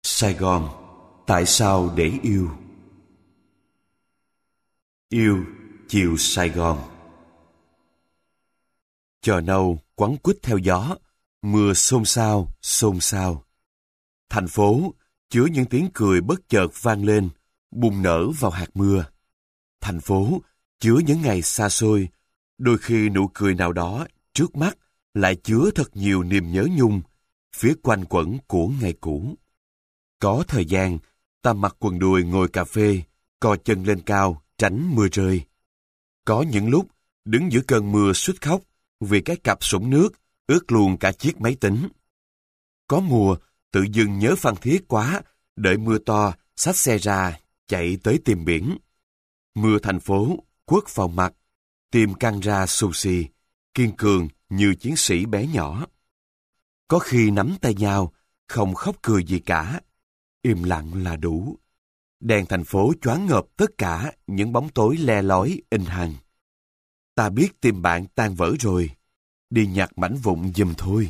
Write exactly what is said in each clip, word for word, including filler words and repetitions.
Sài Gòn, tại sao để yêu? Yêu chiều Sài Gòn. Chò nâu quắn quýt theo gió, mưa xôn xao, xôn xao. Thành phố chứa những tiếng cười bất chợt vang lên, bùng nở vào hạt mưa. Thành phố chứa những ngày xa xôi, đôi khi nụ cười nào đó trước mắt lại chứa thật nhiều niềm nhớ nhung, phía quanh quẩn của ngày cũ. Có thời gian, ta mặc quần đùi ngồi cà phê, co chân lên cao, tránh mưa rơi. Có những lúc, đứng giữa cơn mưa suýt khóc vì cái cặp sũng nước ướt luôn cả chiếc máy tính. Có mùa, tự dưng nhớ Phan Thiết quá, đợi mưa to, xách xe ra, chạy tới tìm biển. Mưa thành phố, quất vào mặt, tim căng ra xù xì, kiên cường như chiến sĩ bé nhỏ. Có khi nắm tay nhau, không khóc cười gì cả, im lặng là đủ. Đèn thành phố choáng ngợp tất cả những bóng tối le lói in hằn. Ta biết tim bạn tan vỡ rồi, đi nhặt mảnh vụn giùm thôi.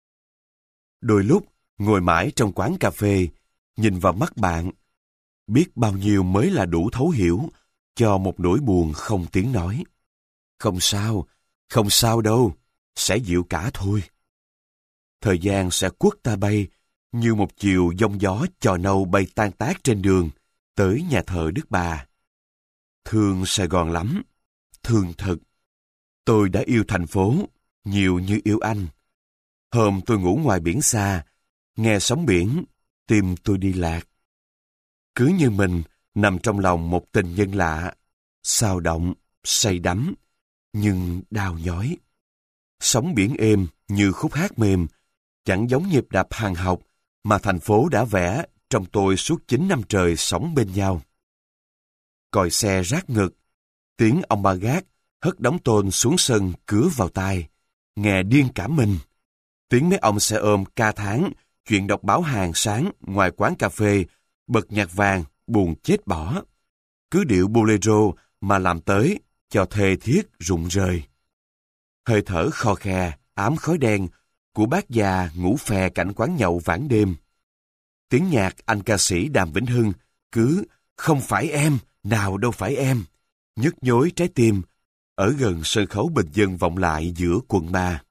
Đôi lúc, ngồi mãi trong quán cà phê, nhìn vào mắt bạn, biết bao nhiêu mới là đủ thấu hiểu cho một nỗi buồn không tiếng nói. Không sao, không sao đâu, sẽ dịu cả thôi. Thời gian sẽ quất ta bay, như một chiều giông gió chò nâu bay tan tác trên đường, tới nhà thờ Đức Bà. Thương Sài Gòn lắm, thương thật. Tôi đã yêu thành phố, nhiều như yêu anh. Hôm tôi ngủ ngoài biển xa, nghe sóng biển, tim tôi đi lạc. Cứ như mình nằm trong lòng một tình nhân lạ, xao động, say đắm, nhưng đau nhói. Sóng biển êm như khúc hát mềm, chẳng giống nhịp đập hàng học mà thành phố đã vẽ trong tôi suốt chín năm trời sống bên nhau. Còi xe rát ngực, tiếng ông ba gác hất đống tôn xuống sân cứa vào tai, nghe điên cả mình. Tiếng mấy ông xe ôm ca tháng chuyện đọc báo hàng sáng ngoài quán cà phê, bật nhạc vàng buồn chết bỏ. Cứ điệu bolero mà làm tới cho thề thiết rụng rời. Hơi thở kho khe, ám khói đen của bác già ngủ phè cạnh quán nhậu vãn đêm. Tiếng nhạc anh ca sĩ Đàm Vĩnh Hưng cứ không phải em, nào đâu phải em, nhức nhối trái tim, ở gần sân khấu bình dân vọng lại giữa quận ba.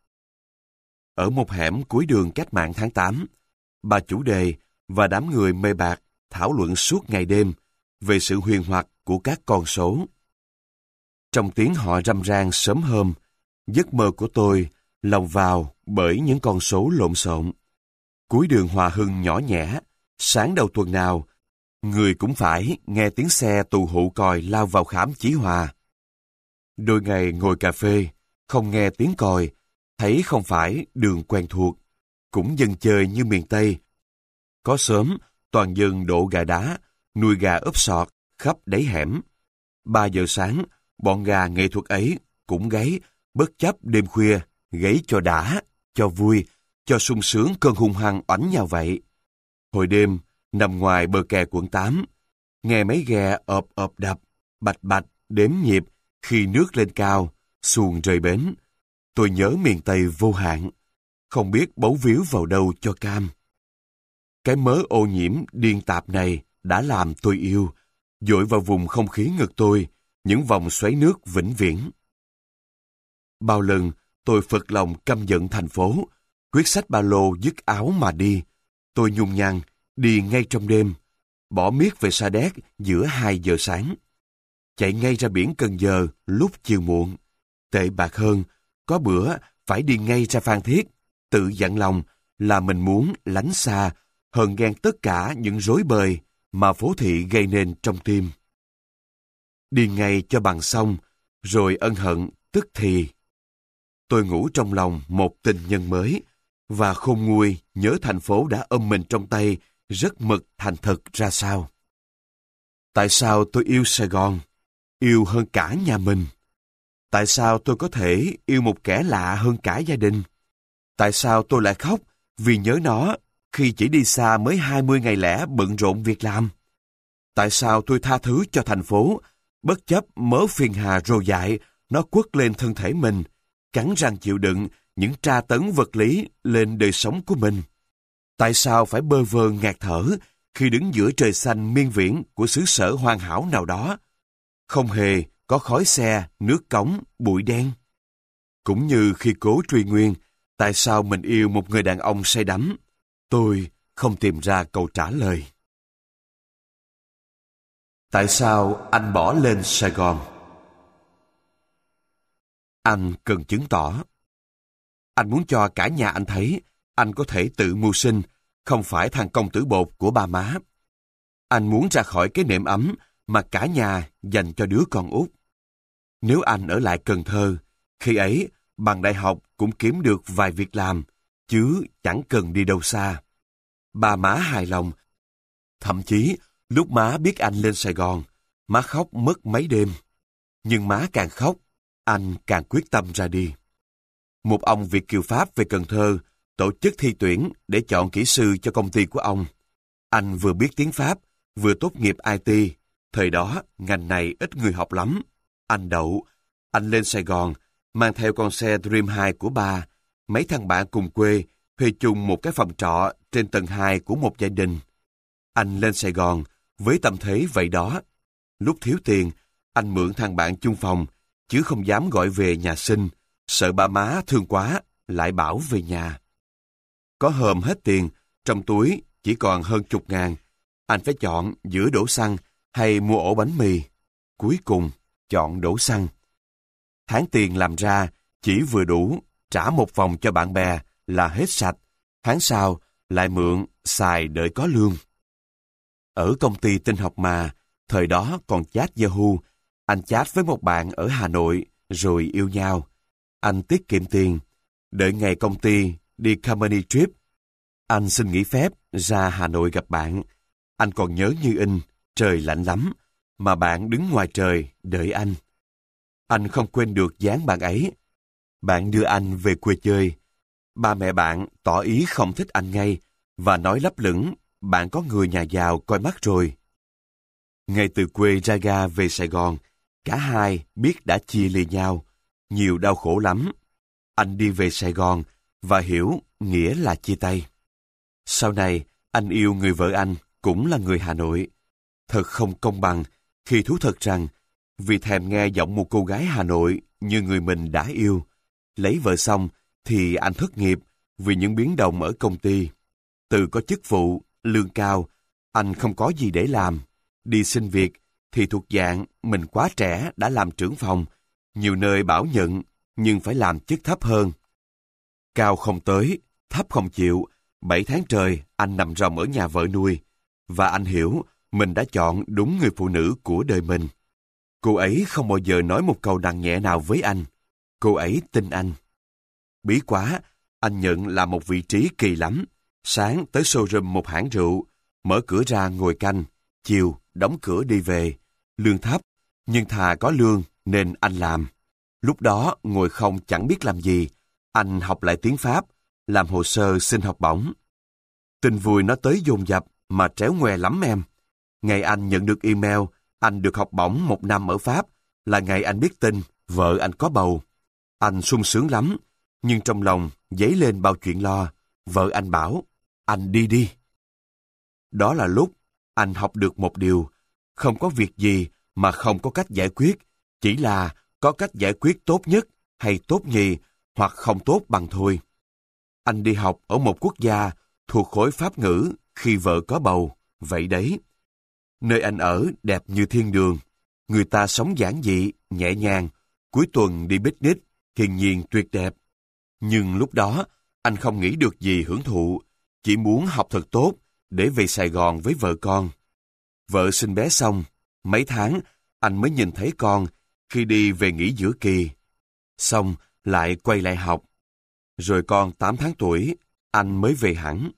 Ở một hẻm cuối đường Cách mạng tháng tám, bà chủ đề và đám người mê bạc thảo luận suốt ngày đêm về sự huyền hoặc của các con số. Trong tiếng họ râm ran sớm hôm, giấc mơ của tôi lòng vào bởi những con số lộn xộn. Cuối đường Hòa Hưng nhỏ nhẹ, sáng đầu tuần nào, người cũng phải nghe tiếng xe tù hụ còi lao vào khám Chí Hòa. Đôi ngày ngồi cà phê, không nghe tiếng còi, thấy không phải đường quen thuộc, cũng dân chơi như miền Tây. Có sớm, toàn dân đổ gà đá, nuôi gà ốp sọt khắp đáy hẻm. Ba giờ sáng, bọn gà nghệ thuật ấy cũng gáy, bất chấp đêm khuya, gáy cho đã, cho vui, cho sung sướng cơn hung hăng oánh nhau vậy. Hồi đêm, nằm ngoài bờ kè quận tám, nghe mấy ghe ộp ộp đập, bạch bạch, đếm nhịp, khi nước lên cao, xuồng rời bến. Tôi nhớ miền Tây vô hạn, không biết bấu víu vào đâu cho cam. Cái mớ ô nhiễm điên tạp này đã làm tôi yêu, dội vào vùng không khí ngực tôi, những vòng xoáy nước vĩnh viễn. Bao lần tôi phật lòng căm giận thành phố, quyết xách ba lô dứt áo mà đi. Tôi nhung nhằng, đi ngay trong đêm, bỏ miết về Sa Đéc giữa hai giờ sáng. Chạy ngay ra biển Cần Giờ lúc chiều muộn. Tệ bạc hơn, có bữa phải đi ngay ra Phan Thiết, tự dặn lòng là mình muốn lánh xa, hờn ghen tất cả những rối bời mà phố thị gây nên trong tim. Đi ngay cho bằng xong, rồi ân hận tức thì. Tôi ngủ trong lòng một tình nhân mới, và khôn nguôi nhớ thành phố đã ôm mình trong tay rất mực thành thật ra sao. Tại sao tôi yêu Sài Gòn, yêu hơn cả nhà mình? Tại sao tôi có thể yêu một kẻ lạ hơn cả gia đình? Tại sao tôi lại khóc vì nhớ nó khi chỉ đi xa mới hai mươi ngày lẻ bận rộn việc làm? Tại sao tôi tha thứ cho thành phố, bất chấp mớ phiền hà rồ dại nó quất lên thân thể mình, cắn răng chịu đựng những tra tấn vật lý lên đời sống của mình? Tại sao phải bơ vơ ngạt thở khi đứng giữa trời xanh miên viễn của xứ sở hoàn hảo nào đó? Không hề có khói xe, nước cống, bụi đen. Cũng như khi cố truy nguyên, tại sao mình yêu một người đàn ông say đắm? Tôi không tìm ra câu trả lời. Tại sao anh bỏ lên Sài Gòn? Anh cần chứng tỏ. Anh muốn cho cả nhà anh thấy anh có thể tự mưu sinh, không phải thằng công tử bột của ba má. Anh muốn ra khỏi cái nệm ấm mà cả nhà dành cho đứa con út. Nếu anh ở lại Cần Thơ, khi ấy bằng đại học cũng kiếm được vài việc làm, chứ chẳng cần đi đâu xa. Ba má hài lòng. Thậm chí, lúc má biết anh lên Sài Gòn, má khóc mất mấy đêm. Nhưng má càng khóc, anh càng quyết tâm ra đi. Một ông Việt kiều Pháp về Cần Thơ tổ chức thi tuyển để chọn kỹ sư cho công ty của ông. Anh vừa biết tiếng Pháp, vừa tốt nghiệp i tê. Thời đó, ngành này ít người học lắm. Anh đậu. Anh lên Sài Gòn, mang theo con xe Dream hai của ba. Mấy thằng bạn cùng quê thuê chung một cái phòng trọ trên tầng hai của một gia đình. Anh lên Sài Gòn với tâm thế vậy đó. Lúc thiếu tiền, anh mượn thằng bạn chung phòng, chứ không dám gọi về nhà xin, sợ ba má thương quá, lại bảo về nhà. Có hôm hết tiền, trong túi chỉ còn hơn chục ngàn. Anh phải chọn giữa đổ xăng hay mua ổ bánh mì. Cuối cùng, chọn đổ xăng. Tháng tiền làm ra chỉ vừa đủ, trả một vòng cho bạn bè là hết sạch. Tháng sau, lại mượn, xài đợi có lương. Ở công ty tin học mà, thời đó còn chat Yahoo, anh chat với một bạn ở Hà Nội, rồi yêu nhau. Anh tiết kiệm tiền, đợi ngày công ty đi company trip. Anh xin nghỉ phép ra Hà Nội gặp bạn. Anh còn nhớ như in, trời lạnh lắm, mà bạn đứng ngoài trời đợi anh. Anh không quên được dáng bạn ấy. Bạn đưa anh về quê chơi. Ba mẹ bạn tỏ ý không thích anh ngay, và nói lấp lửng bạn có người nhà giàu coi mắt rồi. Ngay từ quê ra ga về Sài Gòn, cả hai biết đã chia ly nhau, nhiều đau khổ lắm. Anh đi về Sài Gòn và hiểu nghĩa là chia tay. Sau này, anh yêu người vợ anh cũng là người Hà Nội. Thật không công bằng khi thú thật rằng vì thèm nghe giọng một cô gái Hà Nội như người mình đã yêu, lấy vợ xong thì anh thất nghiệp vì những biến động ở công ty. Từ có chức vụ, lương cao, anh không có gì để làm. Đi xin việc thì thuộc dạng mình quá trẻ đã làm trưởng phòng, nhiều nơi bảo nhận nhưng phải làm chức thấp hơn. Cao không tới, thấp không chịu, bảy tháng trời anh nằm ròng ở nhà vợ nuôi, và anh hiểu mình đã chọn đúng người phụ nữ của đời mình. Cô ấy không bao giờ nói một câu nặng nhẹ nào với anh. Cô ấy tin anh. Bí quá, anh nhận là một vị trí kỳ lắm. Sáng tới showroom một hãng rượu, mở cửa ra ngồi canh, chiều đóng cửa đi về. Lương thấp, nhưng thà có lương nên anh làm. Lúc đó ngồi không chẳng biết làm gì, anh học lại tiếng Pháp, làm hồ sơ xin học bổng. Tin vui nó tới dồn dập mà tréo ngoe lắm em. Ngày anh nhận được email, anh được học bổng một năm ở Pháp, là ngày anh biết tin vợ anh có bầu. Anh sung sướng lắm, nhưng trong lòng dấy lên bao chuyện lo. Vợ anh bảo, anh đi đi. Đó là lúc anh học được một điều, không có việc gì mà không có cách giải quyết, chỉ là có cách giải quyết tốt nhất hay tốt nhì hoặc không tốt bằng thôi. Anh đi học ở một quốc gia thuộc khối Pháp ngữ khi vợ có bầu, vậy đấy. Nơi anh ở đẹp như thiên đường, người ta sống giản dị, nhẹ nhàng, cuối tuần đi picnic, thiên nhiên tuyệt đẹp. Nhưng lúc đó, anh không nghĩ được gì hưởng thụ, chỉ muốn học thật tốt để về Sài Gòn với vợ con. Vợ sinh bé xong, mấy tháng anh mới nhìn thấy con khi đi về nghỉ giữa kỳ. Xong lại quay lại học. Rồi con tám tháng tuổi, anh mới về hẳn.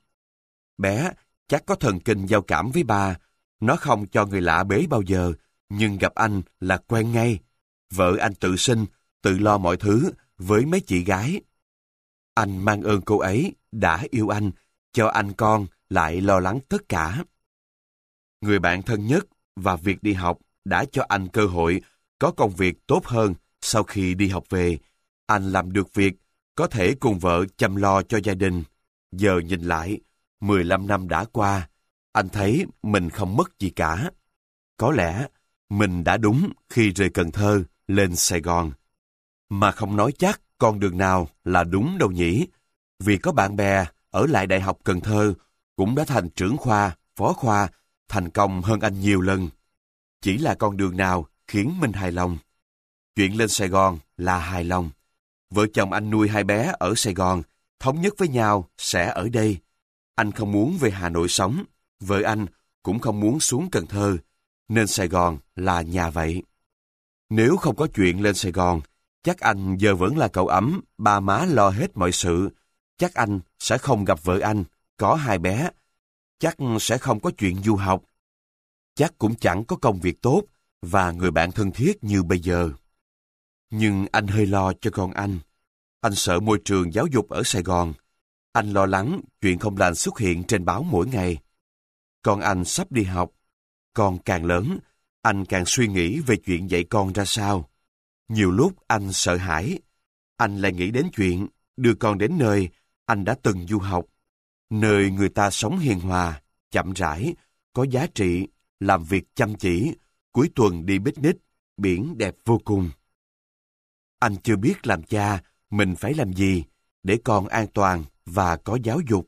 Bé chắc có thần kinh giao cảm với ba, nó không cho người lạ bế bao giờ, nhưng gặp anh là quen ngay. Vợ anh tự sinh, tự lo mọi thứ với mấy chị gái. Anh mang ơn cô ấy đã yêu anh, cho anh con lại lo lắng tất cả. Người bạn thân nhất và việc đi học đã cho anh cơ hội có công việc tốt hơn. Sau khi đi học về, anh làm được việc, có thể cùng vợ chăm lo cho gia đình. Giờ nhìn lại, mười lăm năm đã qua, anh thấy mình không mất gì cả. Có lẽ mình đã đúng khi rời Cần Thơ lên Sài Gòn. Mà không nói chắc con đường nào là đúng đâu nhỉ, vì có bạn bè ở lại Đại học Cần Thơ cũng đã thành trưởng khoa, phó khoa, thành công hơn anh nhiều lần. Chỉ là con đường nào khiến mình hài lòng. Chuyện lên Sài Gòn là hài lòng. Vợ chồng anh nuôi hai bé ở Sài Gòn, thống nhất với nhau sẽ ở đây. Anh không muốn về Hà Nội sống, vợ anh cũng không muốn xuống Cần Thơ, nên Sài Gòn là nhà vậy. Nếu không có chuyện lên Sài Gòn, chắc anh giờ vẫn là cậu ấm, ba má lo hết mọi sự. Chắc anh sẽ không gặp vợ anh, có hai bé. Chắc sẽ không có chuyện du học. Chắc cũng chẳng có công việc tốt và người bạn thân thiết như bây giờ. Nhưng anh hơi lo cho con anh. Anh sợ môi trường giáo dục ở Sài Gòn. Anh lo lắng chuyện không lành xuất hiện trên báo mỗi ngày. Con anh sắp đi học. Con càng lớn, anh càng suy nghĩ về chuyện dạy con ra sao. Nhiều lúc anh sợ hãi. Anh lại nghĩ đến chuyện đưa con đến nơi anh đã từng du học. Nơi người ta sống hiền hòa, chậm rãi, có giá trị, làm việc chăm chỉ, cuối tuần đi picnic, biển đẹp vô cùng. Anh chưa biết làm cha, mình phải làm gì để con an toàn và có giáo dục.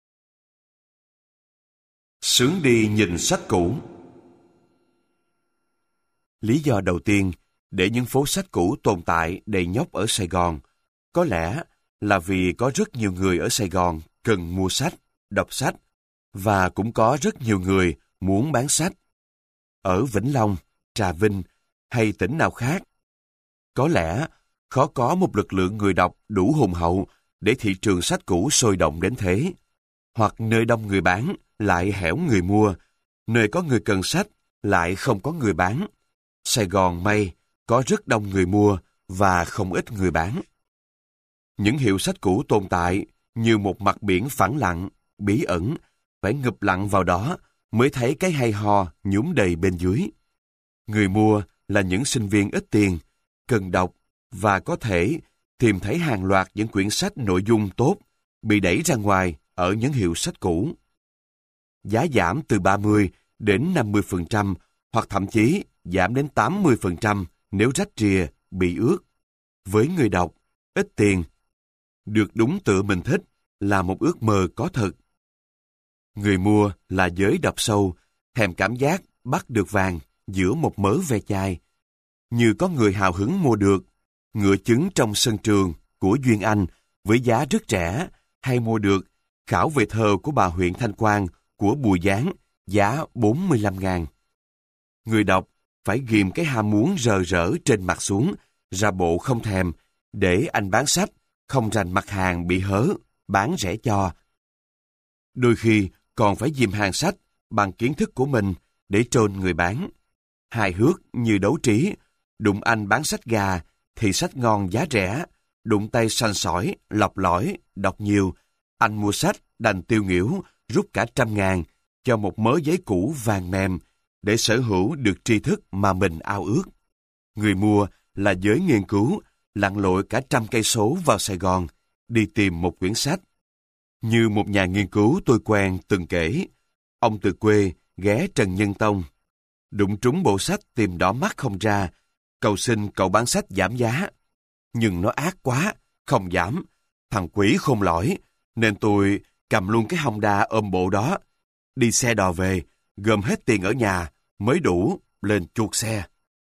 Sướng đi nhìn sách cũ. Lý do đầu tiên để những phố sách cũ tồn tại đầy nhóc ở Sài Gòn có lẽ là vì có rất nhiều người ở Sài Gòn cần mua sách, đọc sách, và cũng có rất nhiều người muốn bán sách. Ở Vĩnh Long, Trà Vinh hay tỉnh nào khác, có lẽ khó có một lực lượng người đọc đủ hùng hậu để thị trường sách cũ sôi động đến thế. Hoặc nơi đông người bán lại hẻo người mua, nơi có người cần sách lại không có người bán. Sài Gòn may có rất đông người mua và không ít người bán. Những hiệu sách cũ tồn tại như một mặt biển phẳng lặng, bí ẩn, phải ngụp lặng vào đó mới thấy cái hay ho nhúm đầy bên dưới. Người mua là những sinh viên ít tiền, cần đọc và có thể tìm thấy hàng loạt những quyển sách nội dung tốt bị đẩy ra ngoài ở những hiệu sách cũ. Giá giảm từ ba mươi đến năm mươi phần trăm hoặc thậm chí giảm đến tám mươi phần trăm nếu rách rìa, bị ướt. Với người đọc, ít tiền, được đúng tựa mình thích là một ước mơ có thật. Người mua là giới đọc sâu, thèm cảm giác bắt được vàng giữa một mớ ve chai. Như có người hào hứng mua được Ngựa trứng trong sân trường của Duyên Anh với giá rất rẻ, hay mua được Khảo về thơ của bà huyện Thanh Quang của Bùi Giáng giá bốn mươi lăm ngàn. Người đọc phải ghìm cái ham muốn rờ rỡ trên mặt xuống, ra bộ không thèm, để anh bán sách, không rành mặt hàng bị hớ, bán rẻ cho. Đôi khi còn phải dìm hàng sách bằng kiến thức của mình để trôn người bán. Hài hước như đấu trí, đụng anh bán sách gà thì sách ngon giá rẻ, đụng tay sành sỏi, lọc lõi, đọc nhiều, anh mua sách đành tiêu nghỉu rút cả trăm ngàn cho một mớ giấy cũ vàng mềm để sở hữu được tri thức mà mình ao ước. Người mua là giới nghiên cứu, lặn lội cả trăm cây số vào Sài Gòn đi tìm một quyển sách. Như một nhà nghiên cứu tôi quen từng kể, ông từ quê ghé Trần Nhân Tông, đụng trúng bộ sách tìm đỏ mắt không ra, cầu xin cậu bán sách giảm giá. Nhưng nó ác quá, không giảm, thằng quỷ khôn lỏi, nên tôi cầm luôn cái Honda ôm bộ đó, đi xe đò về, gom hết tiền ở nhà mới đủ lên chuộc xe.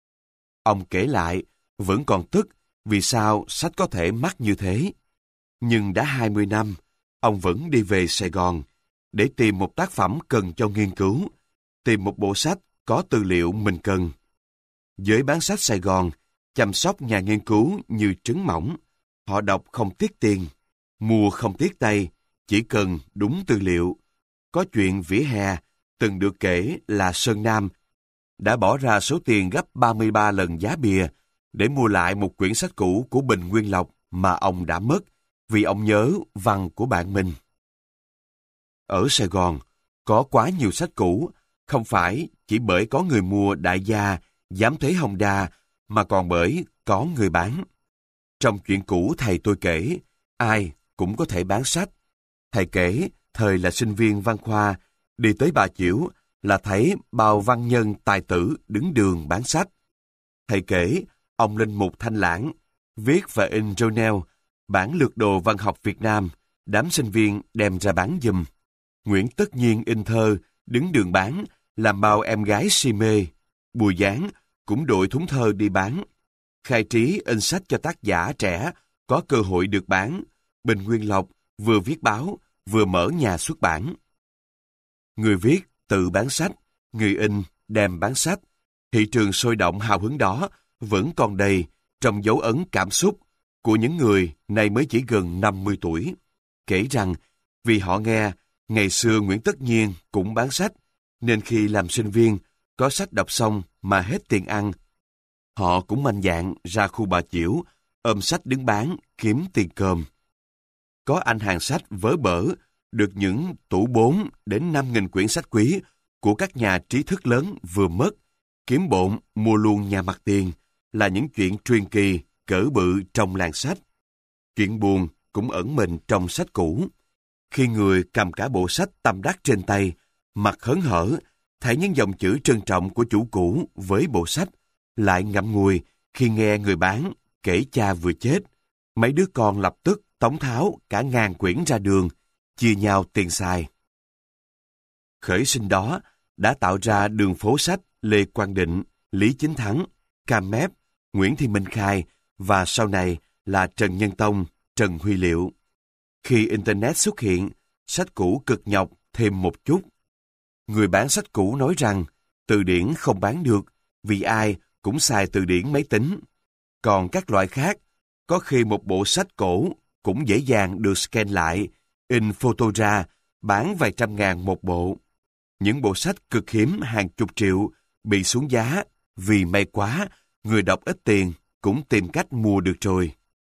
Ông kể lại, vẫn còn tức vì sao sách có thể mắc như thế. Nhưng đã hai mươi năm, ông vẫn đi về Sài Gòn để tìm một tác phẩm cần cho nghiên cứu, tìm một bộ sách có tư liệu mình cần. Giới bán sách Sài Gòn chăm sóc nhà nghiên cứu như trứng mỏng. Họ đọc không tiếc tiền, mua không tiếc tay, chỉ cần đúng tư liệu. Có chuyện vỉa hè từng được kể là Sơn Nam đã bỏ ra số tiền gấp ba mươi ba lần giá bìa để mua lại một quyển sách cũ của Bình Nguyên Lộc mà ông đã mất vì ông nhớ văn của bạn mình. Ở Sài Gòn, có quá nhiều sách cũ, không phải chỉ bởi có người mua đại gia dám thế Honda, mà còn bởi có người bán. Trong chuyện cũ thầy tôi kể, ai cũng có thể bán sách. Thầy kể, thời là sinh viên văn khoa, đi tới Bà Chiểu là thấy bao văn nhân tài tử đứng đường bán sách. Thầy kể, ông linh mục Thanh Lãng, viết và in journal, bản lược đồ văn học Việt Nam, đám sinh viên đem ra bán giùm. Nguyễn Tất Nhiên in thơ, đứng đường bán, làm bao em gái si mê. Bùi Giáng cũng đội thúng thơ đi bán. Khai Trí in sách cho tác giả trẻ, có cơ hội được bán. Bình Nguyên Lộc vừa viết báo, vừa mở nhà xuất bản. Người viết tự bán sách, người in đem bán sách. Thị trường sôi động hào hứng đó vẫn còn đầy trong dấu ấn cảm xúc của những người nay mới chỉ gần năm mươi tuổi. Kể rằng, vì họ nghe, ngày xưa Nguyễn Tất Nhiên cũng bán sách, nên khi làm sinh viên, có sách đọc xong mà hết tiền ăn. Họ cũng mạnh dạn ra khu Bà Chiểu, ôm sách đứng bán, kiếm tiền cơm. Có anh hàng sách vớ bở, được những tủ bốn đến năm nghìn quyển sách quý của các nhà trí thức lớn vừa mất, kiếm bộn mua luôn nhà mặt tiền, là những chuyện truyền kỳ, cỡ bự trong làng sách. Chuyện buồn cũng ẩn mình trong sách cũ. Khi người cầm cả bộ sách tâm đắc trên tay, mặt hớn hở, thấy những dòng chữ trân trọng của chủ cũ với bộ sách, lại ngậm ngùi khi nghe người bán kể cha vừa chết. Mấy đứa con lập tức tống tháo cả ngàn quyển ra đường, chia nhau tiền xài. Khởi sinh đó đã tạo ra đường phố sách Lê Quang Định, Lý Chính Thắng, Cam Mép, Nguyễn Thị Minh Khai và sau này là Trần Nhân Tông, Trần Huy Liệu. Khi Internet xuất hiện, sách cũ cực nhọc thêm một chút. Người bán sách cũ nói rằng từ điển không bán được vì ai cũng xài từ điển máy tính. Còn các loại khác, có khi một bộ sách cổ cũng dễ dàng được scan lại, in photo ra, bán vài trăm ngàn một bộ. Những bộ sách cực hiếm hàng chục triệu bị xuống giá vì may quá, người đọc ít tiền cũng tìm cách mua được rồi.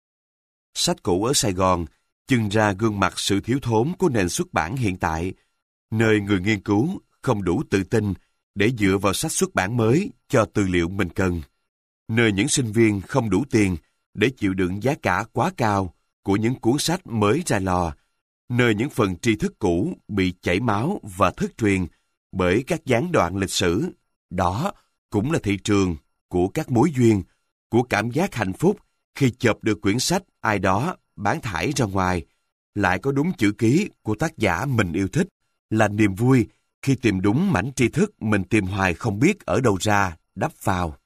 Sách cũ ở Sài Gòn chưng ra gương mặt sự thiếu thốn của nền xuất bản hiện tại, nơi người nghiên cứu không đủ tự tin để dựa vào sách xuất bản mới cho tư liệu mình cần, nơi những sinh viên không đủ tiền để chịu đựng giá cả quá cao của những cuốn sách mới ra lò, nơi những phần tri thức cũ bị chảy máu và thất truyền bởi các gián đoạn lịch sử. Đó cũng là thị trường của các mối duyên, của cảm giác hạnh phúc khi chộp được quyển sách ai đó bán thải ra ngoài, lại có đúng chữ ký của tác giả mình yêu thích, là niềm vui khi tìm đúng mảnh tri thức mình tìm hoài không biết ở đâu ra, đắp vào.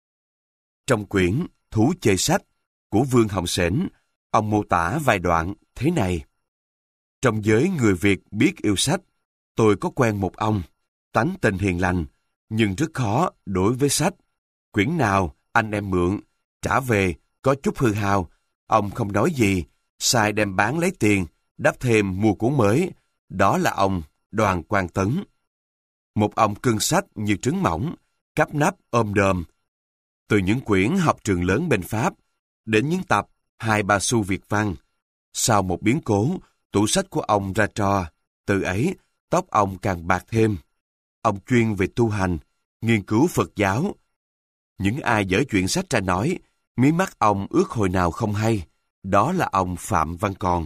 Trong quyển Thú Chơi Sách của Vương Hồng Sển, ông mô tả vài đoạn thế này. Trong giới người Việt biết yêu sách, tôi có quen một ông, tánh tình hiền lành, nhưng rất khó đối với sách. Quyển nào anh em mượn, trả về có chút hư hao, ông không nói gì, sai đem bán lấy tiền, đắp thêm mua cuốn mới. Đó là ông Đoàn Quang Tấn. Một ông cưng sách như trứng mỏng, cắp nắp ôm đờm. Từ những quyển học trường lớn bên Pháp, đến những tập hai ba xu Việt văn. Sau một biến cố, tủ sách của ông ra trò, từ ấy tóc ông càng bạc thêm. Ông chuyên về tu hành, nghiên cứu Phật giáo. Những ai dở chuyện sách ra nói, mí mắt ông ướt hồi nào không hay. Đó là ông Phạm Văn Còn.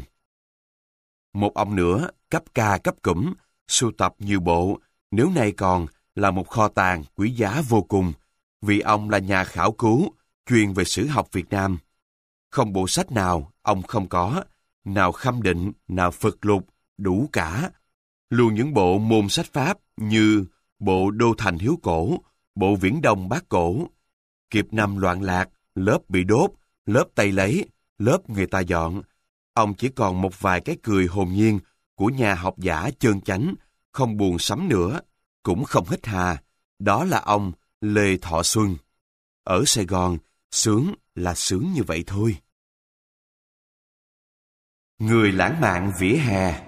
Một ông nữa, cấp ca cấp cụm, sưu tập nhiều bộ, nếu nay còn là một kho tàng quý giá vô cùng, vì ông là nhà khảo cứu, chuyên về sử học Việt Nam. Không bộ sách nào ông không có, nào Khâm Định, nào Phật Lục, đủ cả. Luôn những bộ môn sách Pháp như bộ Đô Thành Hiếu Cổ, bộ Viễn Đông Bát Cổ, Kiệp Năm Loạn Lạc, lớp bị đốt, lớp Tây lấy, lớp người ta dọn. Ông chỉ còn một vài cái cười hồn nhiên của nhà học giả chơn chánh, không buồn sắm nữa, cũng không hít hà. Đó là ông Lê Thọ Xuân. Ở Sài Gòn, sướng là sướng như vậy thôi. Người lãng mạn vỉa hè.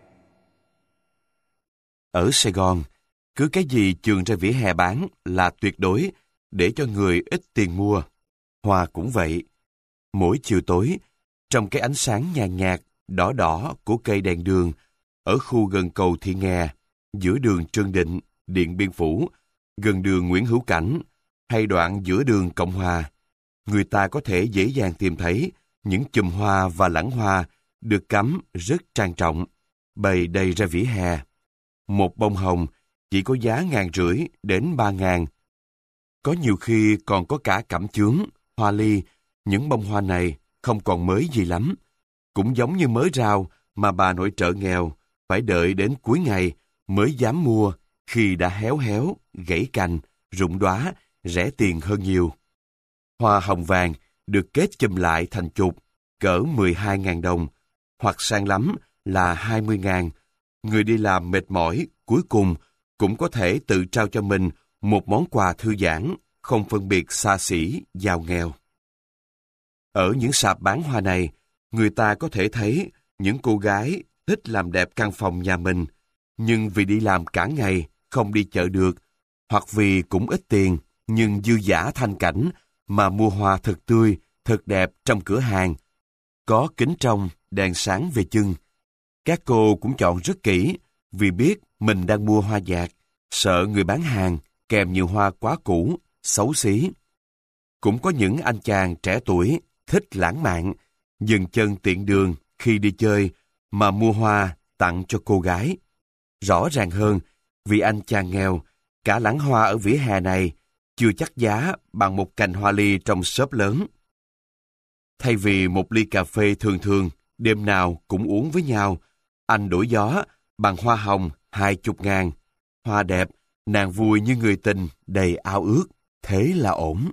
Ở Sài Gòn, cứ cái gì chườn ra vỉa hè bán là tuyệt đối để cho người ít tiền mua. Hoa cũng vậy. Mỗi chiều tối, trong cái ánh sáng nhàn nhạt, đỏ đỏ của cây đèn đường, ở khu gần cầu Thị Nghè, giữa đường Trương Định, Điện Biên Phủ, gần đường Nguyễn Hữu Cảnh, hay đoạn giữa đường Cộng Hòa, người ta có thể dễ dàng tìm thấy những chùm hoa và lẵng hoa được cắm rất trang trọng. bày đầy ra vỉa hè. Một bông hồng chỉ có giá ngàn rưỡi đến ba ngàn. Có nhiều khi còn có cả cẩm chướng, hoa ly. Những bông hoa này không còn mới gì lắm. Cũng giống như mớ rau mà bà nội trợ nghèo phải đợi đến cuối ngày mới dám mua, khi đã héo héo, gãy cành, rụng đóa, rẻ tiền hơn nhiều. Hoa hồng vàng được kết chùm lại thành chục, cỡ mười hai ngàn đồng, hoặc sang lắm là hai mươi ngàn. Người đi làm mệt mỏi, cuối cùng cũng có thể tự trao cho mình một món quà thư giãn, không phân biệt xa xỉ, giàu nghèo. Ở những sạp bán hoa này, người ta có thể thấy những cô gái thích làm đẹp căn phòng nhà mình, nhưng vì đi làm cả ngày, không đi chợ được, hoặc vì cũng ít tiền, nhưng dư dả thanh cảnh, mà mua hoa thật tươi, thật đẹp trong cửa hàng. Có kính trong, đèn sáng về chân. Các cô cũng chọn rất kỹ, vì biết mình đang mua hoa dạt, sợ người bán hàng kèm nhiều hoa quá cũ, xấu xí. Cũng có những anh chàng trẻ tuổi thích lãng mạn, dừng chân tiện đường khi đi chơi mà mua hoa tặng cho cô gái. Rõ ràng hơn, vì anh chàng nghèo, cả lẵng hoa ở vỉa hè này chưa chắc giá bằng một cành hoa ly trong shop lớn. Thay vì một ly cà phê thường thường, đêm nào cũng uống với nhau, anh đổi gió bằng hoa hồng hai chục ngàn. Hoa đẹp, nàng vui như người tình, đầy ao ước, thế là ổn.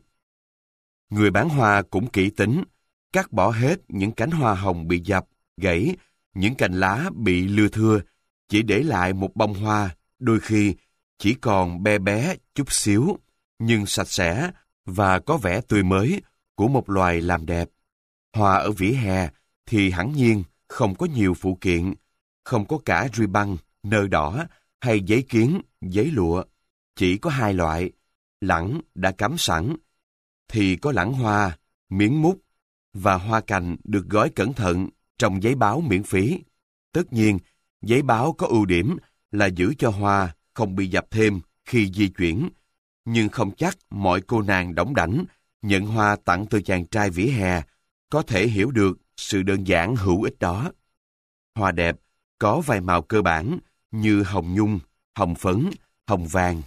Người bán hoa cũng kỹ tính, cắt bỏ hết những cánh hoa hồng bị dập, gãy, những cành lá bị lưa thưa, chỉ để lại một bông hoa, đôi khi chỉ còn be bé chút xíu, nhưng sạch sẽ và có vẻ tươi mới của một loài làm đẹp. Hoa ở vỉa hè thì hẳn nhiên không có nhiều phụ kiện, không có cả ruy băng, nơ đỏ hay giấy kiến, giấy lụa. Chỉ có hai loại, lẵng đã cắm sẵn, thì có lẵng hoa, miếng mút, và hoa cành được gói cẩn thận trong giấy báo miễn phí. Tất nhiên, giấy báo có ưu điểm là giữ cho hoa không bị dập thêm khi di chuyển, nhưng không chắc mọi cô nàng đỏng đảnh nhận hoa tặng từ chàng trai vỉa hè có thể hiểu được sự đơn giản hữu ích đó. Hoa đẹp có vài màu cơ bản như hồng nhung, hồng phấn, hồng vàng.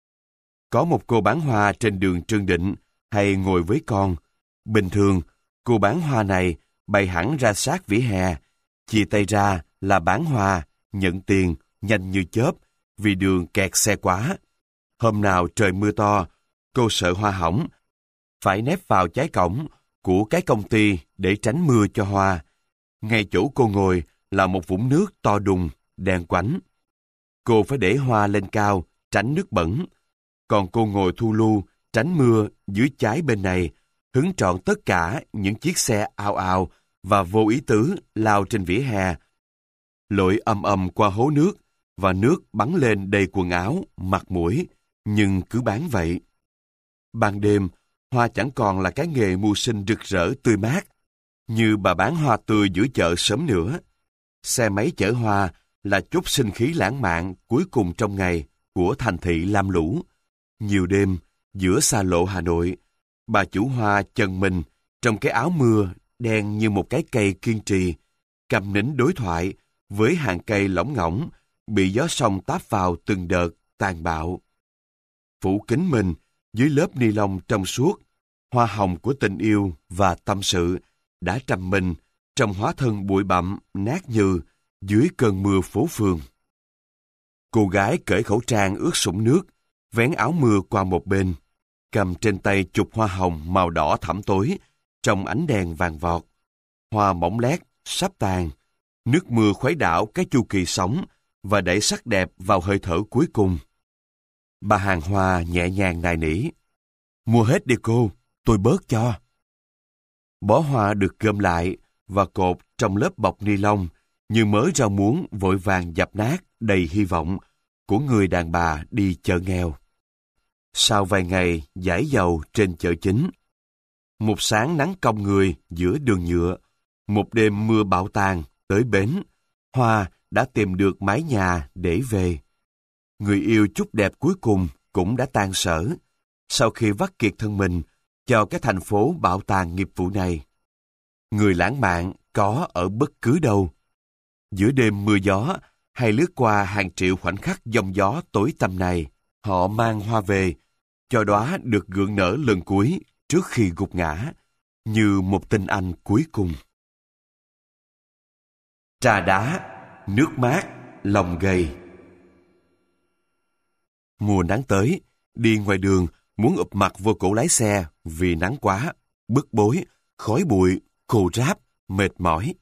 Có một cô bán hoa trên đường Trương Định hay ngồi với con. Bình thường, cô bán hoa này bày hẳn ra sát vỉa hè, chia tay ra là bán hoa, nhận tiền, nhanh như chớp, vì đường kẹt xe quá. Hôm nào trời mưa to, cô sợ hoa hỏng, phải nép vào trái cổng của cái công ty để tránh mưa cho hoa. Ngay chỗ cô ngồi là một vũng nước to đùng, đen quánh. Cô phải để hoa lên cao, tránh nước bẩn. Còn cô ngồi thu lu, tránh mưa dưới trái bên này, hứng trọn tất cả những chiếc xe ào ào và vô ý tứ lao trên vỉa hè, lội ầm ầm qua hố nước, và nước bắn lên đầy quần áo, mặt mũi, nhưng cứ bán vậy. Ban đêm, hoa chẳng còn là cái nghề mưu sinh rực rỡ tươi mát, như bà bán hoa tươi giữa chợ sớm nữa. Xe máy chở hoa là chút sinh khí lãng mạn cuối cùng trong ngày của thành thị lam lũ. Nhiều đêm, giữa xa lộ Hà Nội, bà chủ hoa chần mình trong cái áo mưa đen như một cái cây kiên trì, cầm nín đối thoại với hàng cây lỏng ngỗng bị gió sông táp vào từng đợt tàn bạo. Phủ kín mình dưới lớp ni lông trong suốt, hoa hồng của tình yêu và tâm sự đã trầm mình trong hóa thân bụi bặm nát nhừ dưới cơn mưa phố phường. Cô gái cởi khẩu trang ướt sũng nước, vén áo mưa qua một bên, cầm trên tay chục hoa hồng màu đỏ thẫm tối trong ánh đèn vàng vọt. Hoa mỏng lét, sắp tàn. Nước mưa khuấy đảo cái chu kỳ sống và đẩy sắc đẹp vào hơi thở cuối cùng. Bà hàng hoa nhẹ nhàng nài nỉ. Mua hết đi cô, tôi bớt cho. Bó hoa được gom lại và cột trong lớp bọc ni lông như mớ rau muống vội vàng dập nát đầy hy vọng của người đàn bà đi chợ nghèo. Sau vài ngày dãi dầu trên chợ chính, một sáng nắng cong người giữa đường nhựa, một đêm mưa bão tàn tới bến, hoa đã tìm được mái nhà để về. Người yêu chút đẹp cuối cùng cũng đã tan sở, sau khi vắt kiệt thân mình cho cái thành phố bão tàn nghiệp vụ này. Người lãng mạn có ở bất cứ đâu. Giữa đêm mưa gió, hay lướt qua hàng triệu khoảnh khắc giông gió tối tăm này, họ mang hoa về, cho đóa được gượng nở lần cuối trước khi gục ngã, như một tình anh cuối cùng. Trà đá, nước mát, lòng gầy. Mùa nắng tới, đi ngoài đường muốn ụp mặt vô cổ lái xe vì nắng quá, bức bối, khói bụi, khô ráp, mệt mỏi.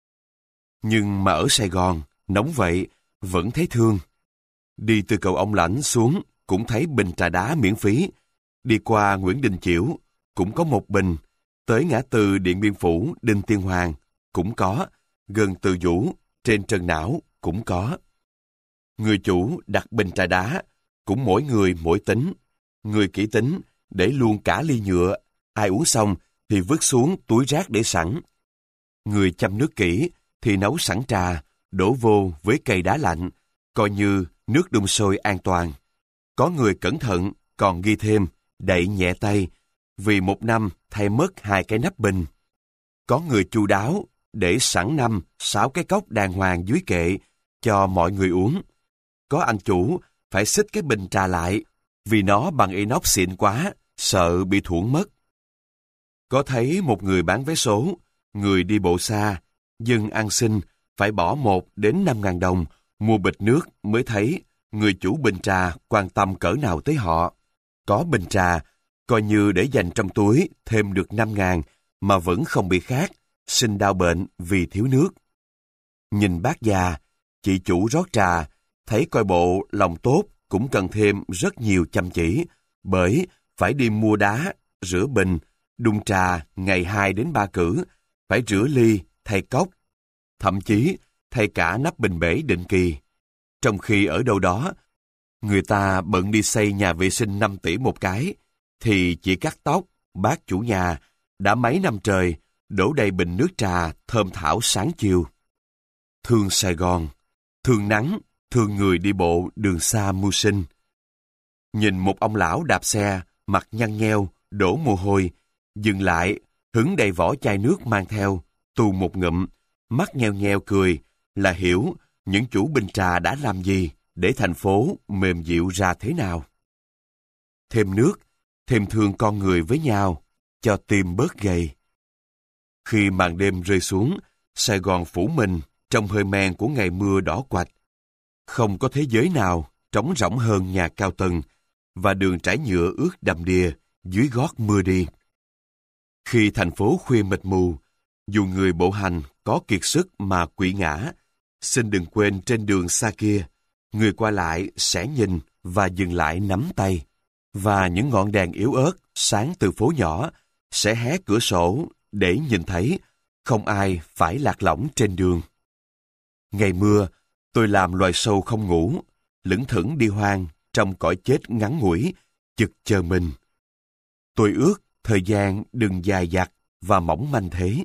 Nhưng mà ở Sài Gòn, nóng vậy, vẫn thấy thương. Đi từ cầu Ông Lãnh xuống cũng thấy bình trà đá miễn phí. Đi qua Nguyễn Đình Chiểu cũng có một bình. Tới ngã tư Điện Biên Phủ, Đinh Tiên Hoàng cũng có. Gần Từ Vũ, trên Trần Não cũng có. Người chủ đặt bình trà đá, cũng mỗi người mỗi tính. Người kỹ tính để luôn cả ly nhựa, ai uống xong thì vứt xuống túi rác để sẵn. Người chăm nước kỹ thì nấu sẵn trà, đổ vô với cây đá lạnh, coi như nước đun sôi an toàn. Có người cẩn thận còn ghi thêm đậy nhẹ tay, vì một năm thay mất hai cái nắp bình. Có người chu đáo để sẵn năm, sáu cái cốc đàng hoàng dưới kệ cho mọi người uống. Có anh chủ phải xích cái bình trà lại vì nó bằng inox xịn quá, sợ bị thuổn mất. Có thấy một người bán vé số, người đi bộ xa, dân ăn xin phải bỏ một đến năm ngàn đồng mua bịch nước mới thấy người chủ bình trà quan tâm cỡ nào tới họ. Có bình trà, coi như để dành trong túi thêm được năm ngàn mà vẫn không bị khát, sinh đau bệnh vì thiếu nước. Nhìn bác già, chị chủ rót trà, thấy coi bộ lòng tốt cũng cần thêm rất nhiều chăm chỉ, bởi phải đi mua đá, rửa bình, đun trà ngày hai đến ba cử, phải rửa ly, thay cốc, thậm chí thay cả nắp bình bể định kỳ. Trong khi ở đâu đó, người ta bận đi xây nhà vệ sinh năm tỷ một cái, thì chỉ cắt tóc, bác chủ nhà đã mấy năm trời đổ đầy bình nước trà thơm thảo sáng chiều. Thương Sài Gòn, thương nắng, thương người đi bộ đường xa mưu sinh. Nhìn một ông lão đạp xe, mặt nhăn nheo, đổ mồ hôi, dừng lại, hứng đầy vỏ chai nước mang theo, tù một ngụm, mắt nheo nheo cười, là hiểu những chủ bình trà đã làm gì để thành phố mềm dịu ra thế nào. Thêm nước, thêm thương con người với nhau, cho tim bớt gầy. Khi màn đêm rơi xuống, Sài Gòn phủ mình trong hơi men của ngày mưa đỏ quạch. Không có thế giới nào trống rỗng hơn nhà cao tầng và đường trải nhựa ướt đầm đìa dưới gót mưa đi. Khi thành phố khuya mịt mù, dù người bộ hành có kiệt sức mà quỵ ngã, xin đừng quên trên đường xa kia, người qua lại sẽ nhìn và dừng lại nắm tay, và những ngọn đèn yếu ớt sáng từ phố nhỏ sẽ hé cửa sổ để nhìn thấy không ai phải lạc lõng trên đường. Ngày mưa, tôi làm loài sâu không ngủ, lững thững đi hoang trong cõi chết ngắn ngủi, chực chờ mình. Tôi ước thời gian đừng dài dặt và mỏng manh thế.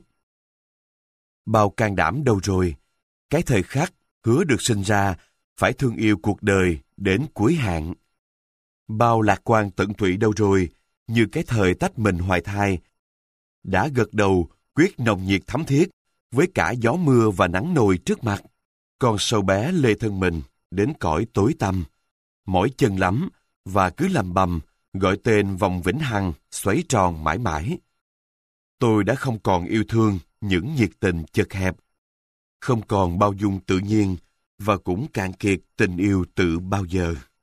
Bao can đảm đâu rồi, cái thời khắc hứa được sinh ra phải thương yêu cuộc đời đến cuối hạn. Bao lạc quan tận tụy đâu rồi, như cái thời tách mình hoài thai, đã gật đầu quyết nồng nhiệt thắm thiết với cả gió mưa và nắng nôi trước mặt. Con sâu bé lê thân mình đến cõi tối tăm, mỏi chân lắm và cứ lầm bầm gọi tên vòng vĩnh hằng xoáy tròn mãi mãi. Tôi đã không còn yêu thương những nhiệt tình chật hẹp, không còn bao dung tự nhiên và cũng cạn kiệt tình yêu tự bao giờ.